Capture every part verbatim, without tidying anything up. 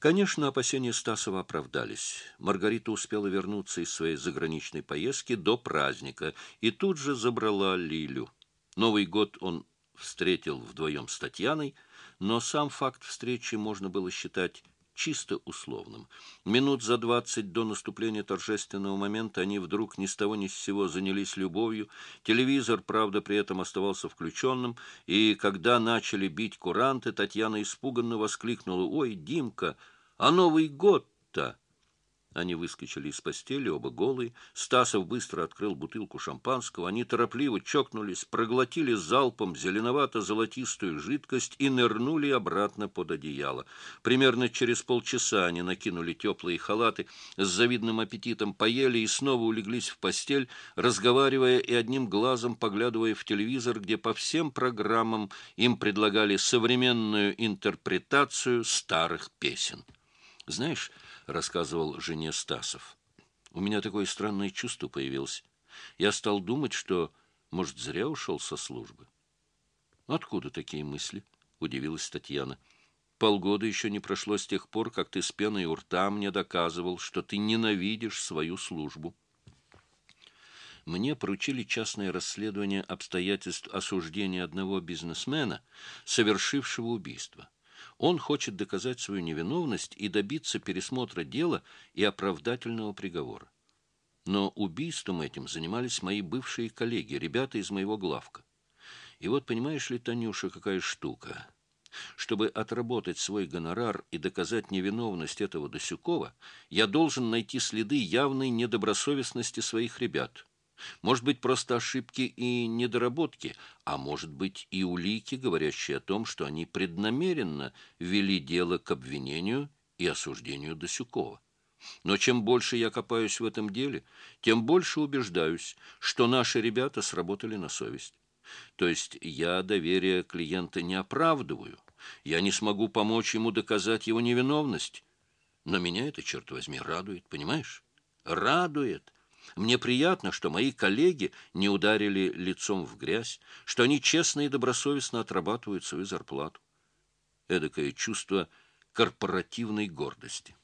Конечно, опасения Стасова оправдались. Маргарита успела вернуться из своей заграничной поездки до праздника и тут же забрала Лилю. Новый год он встретил вдвоем с Татьяной, но сам факт встречи можно было считать чисто условным. Минут за двадцать до наступления торжественного момента они вдруг ни с того ни с сего занялись любовью. Телевизор, правда, при этом оставался включенным, и когда начали бить куранты, Татьяна испуганно воскликнула: «Ой, Димка, а Новый год-то!» Они выскочили из постели, оба голые. Стасов быстро открыл бутылку шампанского. Они торопливо чокнулись, проглотили залпом зеленовато-золотистую жидкость и нырнули обратно под одеяло. Примерно через полчаса они накинули теплые халаты, с завидным аппетитом поели и снова улеглись в постель, разговаривая и одним глазом поглядывая в телевизор, где по всем программам им предлагали современную интерпретацию старых песен. «Знаешь, — рассказывал жене Стасов, — у меня такое странное чувство появилось. Я стал думать, что, может, зря ушел со службы». «Откуда такие мысли?» — удивилась Татьяна. «Полгода еще не прошло с тех пор, как ты с пеной у рта мне доказывал, что ты ненавидишь свою службу». Мне поручили частное расследование обстоятельств осуждения одного бизнесмена, совершившего убийство. Он хочет доказать свою невиновность и добиться пересмотра дела и оправдательного приговора. Но убийством этим занимались мои бывшие коллеги, ребята из моего главка. И вот, понимаешь ли, Танюша, какая штука. Чтобы отработать свой гонорар и доказать невиновность этого Досюкова, я должен найти следы явной недобросовестности своих ребят. Может быть, просто ошибки и недоработки, а может быть и улики, говорящие о том, что они преднамеренно вели дело к обвинению и осуждению Досюкова. Но чем больше я копаюсь в этом деле, тем больше убеждаюсь, что наши ребята сработали на совесть. То есть я доверие клиента не оправдываю, я не смогу помочь ему доказать его невиновность. Но меня это, черт возьми, радует, понимаешь? Радует. Мне приятно, что мои коллеги не ударили лицом в грязь, что они честно и добросовестно отрабатывают свою зарплату. Эдакое чувство корпоративной гордости.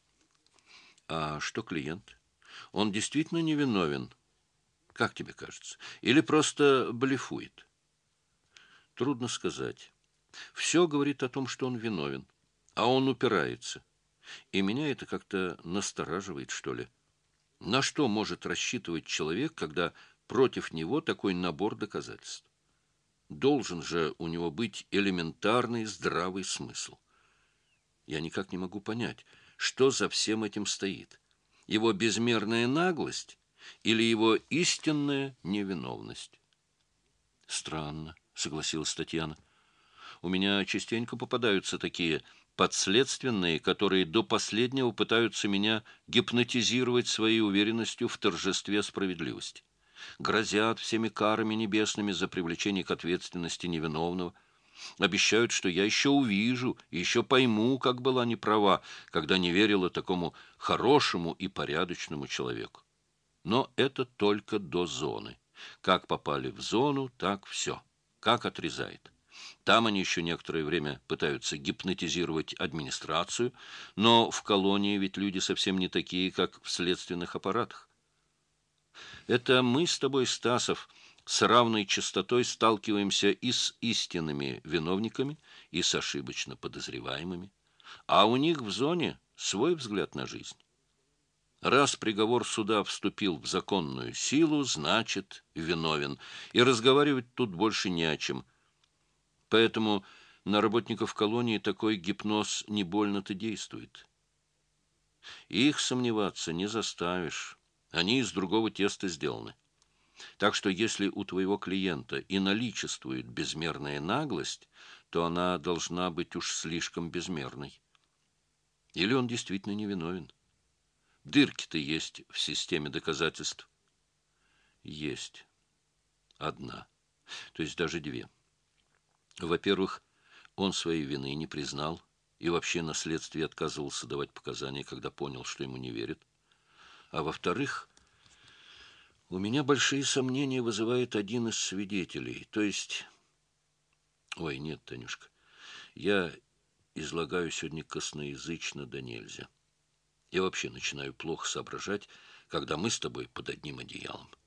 А что клиент? Он действительно невиновен, как тебе кажется? Или просто блефует? Трудно сказать. Все говорит о том, что он виновен, а он упирается. И меня это как-то настораживает, что ли. На что может рассчитывать человек, когда против него такой набор доказательств? Должен же у него быть элементарный здравый смысл. Я никак не могу понять, что за всем этим стоит. Его безмерная наглость или его истинная невиновность? Странно, согласилась Татьяна. У меня частенько попадаются такие подследственные, которые до последнего пытаются меня гипнотизировать своей уверенностью в торжестве справедливости. Грозят всеми карами небесными за привлечение к ответственности невиновного. Обещают, что я еще увижу, еще пойму, как была неправа, когда не верила такому хорошему и порядочному человеку. Но это только до зоны. Как попали в зону, так все. Как отрезает. Там они еще некоторое время пытаются гипнотизировать администрацию, но в колонии ведь люди совсем не такие, как в следственных аппаратах. Это мы с тобой, Стасов, с равной частотой сталкиваемся и с истинными виновниками, и с ошибочно подозреваемыми. А у них в зоне свой взгляд на жизнь. Раз приговор суда вступил в законную силу, значит, виновен. И разговаривать тут больше не о чем. Поэтому на работников колонии такой гипноз не больно-то действует. Их сомневаться не заставишь. Они из другого теста сделаны. Так что если у твоего клиента и наличествует безмерная наглость, то она должна быть уж слишком безмерной. Или он действительно невиновен. Дырки-то есть в системе доказательств. Есть. Одна. То есть даже две. Во-первых, он своей вины не признал и вообще на следствии отказывался давать показания, когда понял, что ему не верят. А во-вторых, у меня большие сомнения вызывает один из свидетелей. То есть... Ой, нет, Танюшка, я излагаю сегодня косноязычно да нельзя. Я вообще начинаю плохо соображать, когда мы с тобой под одним одеялом.